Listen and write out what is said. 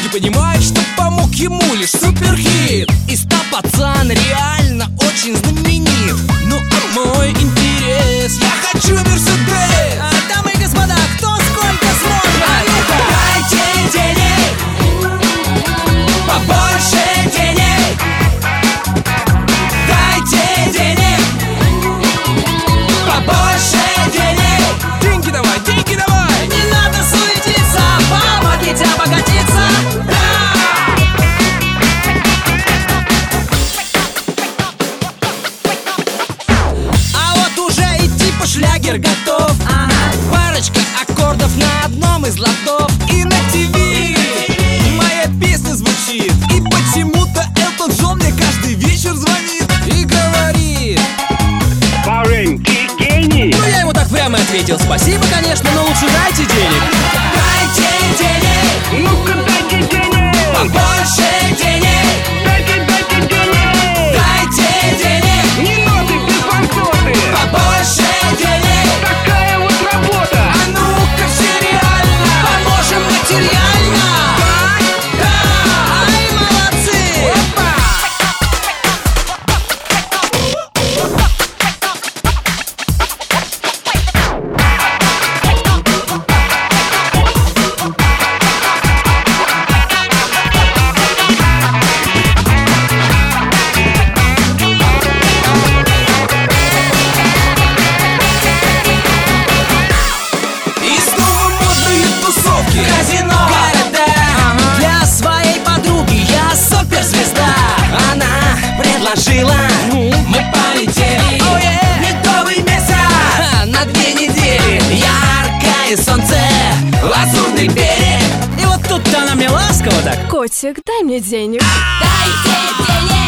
понимает, что помог ему лишь суперхит. И стал пацан реально очень знаменит. Ну а мой интерес, я хочу Мерседес. Дамы и господа, кто сколько сможет? Дайте денег, побольше денег. Дайте денег, побольше денег. Деньги давай, деньги давай. Не надо суетиться, помогите обогатиться. А вот уже и типа шлягер готов. Парочка аккордов на одном из лотов. И на ТВ моя песня звучит. И почему-то Элтон Джон мне каждый вечер звонит и говорит: Парень, ты гений! Ну я ему так прямо и ответил: спасибо, конечно, но лучше дайте денег. дайте денег, Ну-ка дайте денег! побольше денег. Дайте денег! Дайте денег, Не ноты, без банкноты! побольше денег. Такая вот работа! А ну-ка все реально, поможем материально. Да, Ай, молодцы! И снова модные тусовки, казино, города. Для своей подруги я суперзвезда. Она предложила, мы полетели. Медовый месяц на 2 недели. Яркое солнце, лазурный берег. И вот тут она мне ласково так: Котик, дай мне денег. Дайте денег,